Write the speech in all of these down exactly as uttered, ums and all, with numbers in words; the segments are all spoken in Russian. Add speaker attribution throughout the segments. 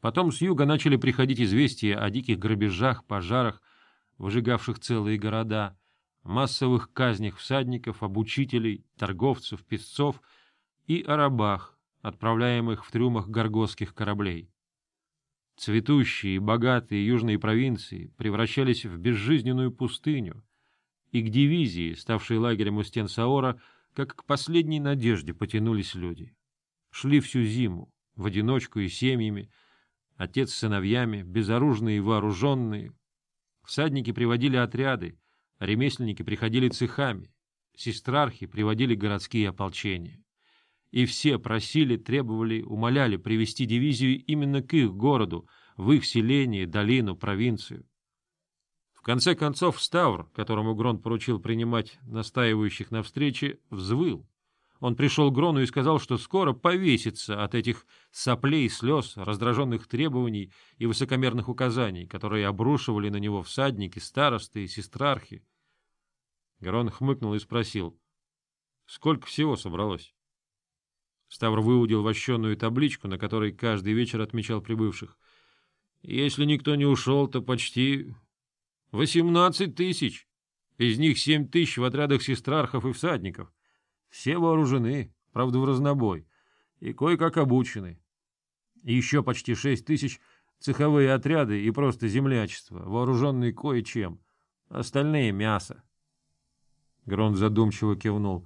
Speaker 1: Потом с юга начали приходить известия о диких грабежах, пожарах, выжигавших целые города, массовых казнях всадников, обучителей, торговцев, песцов и о рабах, отправляемых в трюмах горгосских кораблей. Цветущие и богатые южные провинции превращались в безжизненную пустыню, и к дивизии, ставшей лагерем у стен Саора, как к последней надежде потянулись люди. Шли всю зиму, в одиночку и семьями, отец с сыновьями, безоружные и вооруженные. Всадники приводили отряды, ремесленники приходили цехами, сестрархи приводили городские ополчения. И все просили, требовали, умоляли привести дивизию именно к их городу, в их селение, долину, провинцию. В конце концов Ставр, которому Грон поручил принимать настаивающих на встрече, взвыл. Он пришел к Грону и сказал, что скоро повесится от этих соплей, слез, раздраженных требований и высокомерных указаний, которые обрушивали на него всадники, старосты и сестрархи. Грон хмыкнул и спросил, сколько всего собралось? Ставр выудил вощеную табличку, на которой каждый вечер отмечал прибывших. Если никто не ушел, то почти восемнадцать тысяч. Из них семь тысяч в отрядах сестрархов и всадников. Все вооружены, правда, в разнобой, и кое-как обучены. И еще почти шесть тысяч цеховые отряды и просто землячество, вооруженные кое-чем. Остальные — мясо. Грон задумчиво кивнул.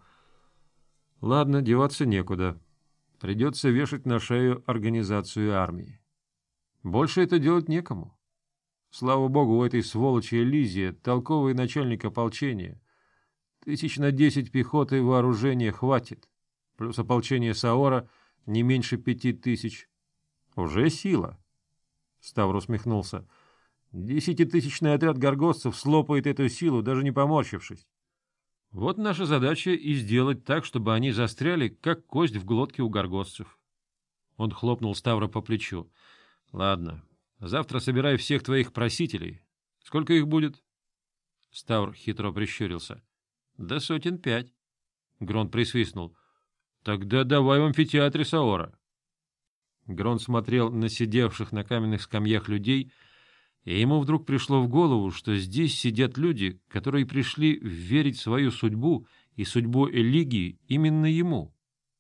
Speaker 1: Ладно, деваться некуда. Придется вешать на шею организацию армии. Больше это делать некому. Слава богу, у этой сволочи Элизия толковый начальник ополчения. Тысяч на десять пехоты и вооружения хватит. Плюс ополчение Саора не меньше пяти тысяч. Уже сила. Ставр усмехнулся. Десятитысячный отряд горгостцев слопает эту силу, даже не поморщившись. Вот наша задача и сделать так, чтобы они застряли, как кость в глотке у горгостцев. Он хлопнул Ставра по плечу. — Ладно, завтра собирай всех твоих просителей. Сколько их будет? Ставр хитро прищурился. — Да сотен пять. Грон присвистнул. — Тогда давай в амфитеатре Саора. Грон смотрел на сидевших на каменных скамьях людей, и ему вдруг пришло в голову, что здесь сидят люди, которые пришли верить в свою судьбу и судьбу Элигии именно ему.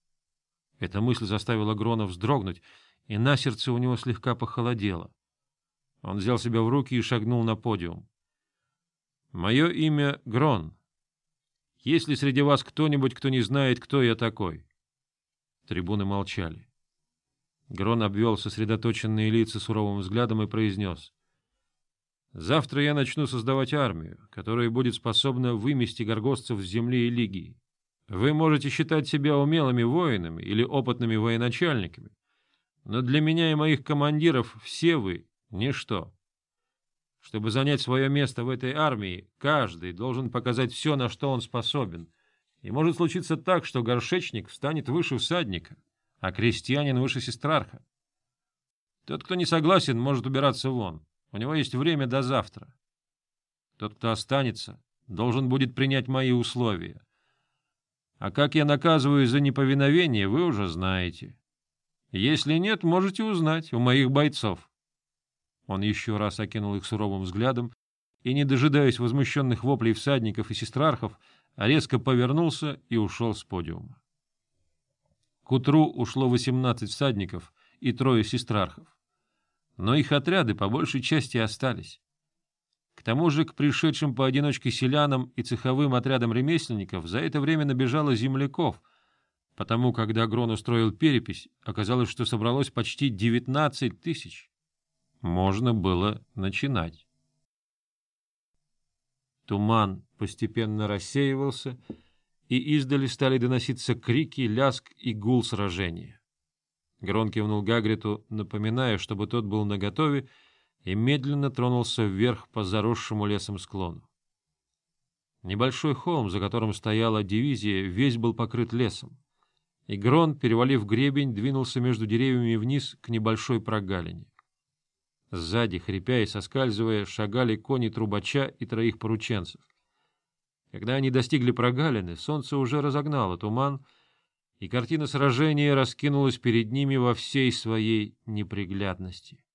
Speaker 1: Эта мысль заставила Грона вздрогнуть, и на сердце у него слегка похолодело. Он взял себя в руки и шагнул на подиум. — Мое имя Грон. Есть ли среди вас кто-нибудь, кто не знает, кто я такой? Трибуны молчали. Грон обвел сосредоточенные лица суровым взглядом и произнес. Завтра я начну создавать армию, которая будет способна вымести горгостцев с земли Элигии. Вы можете считать себя умелыми воинами или опытными военачальниками, но для меня и моих командиров все вы — ничто. Чтобы занять свое место в этой армии, каждый должен показать все, на что он способен, и может случиться так, что горшечник встанет выше всадника, а крестьянин выше сестрарха. Тот, кто не согласен, может убираться вон. У него есть время до завтра. Тот, кто останется, должен будет принять мои условия. А как я наказываю за неповиновение, вы уже знаете. Если нет, можете узнать у моих бойцов. Он еще раз окинул их суровым взглядом и, не дожидаясь возмущенных воплей всадников и сестрархов, резко повернулся и ушел с подиума. К утру ушло восемнадцать всадников и трое сестрархов. Но их отряды по большей части остались. К тому же к пришедшим поодиночке селянам и цеховым отрядам ремесленников за это время набежало земляков, потому, когда Грон устроил перепись, оказалось, что собралось почти девятнадцать тысяч. Можно было начинать. Туман постепенно рассеивался, и издали стали доноситься крики, лязг и гул сражения. Грон кивнул Гагриту, напоминая, чтобы тот был наготове, и медленно тронулся вверх по заросшему лесом склону. Небольшой холм, за которым стояла дивизия, весь был покрыт лесом, и Грон, перевалив гребень, двинулся между деревьями вниз к небольшой прогалине. Сзади, хрипя и соскальзывая, шагали кони трубача и троих порученцев. Когда они достигли прогалины, солнце уже разогнало туман, и картина сражения раскинулась перед ними во всей своей неприглядности.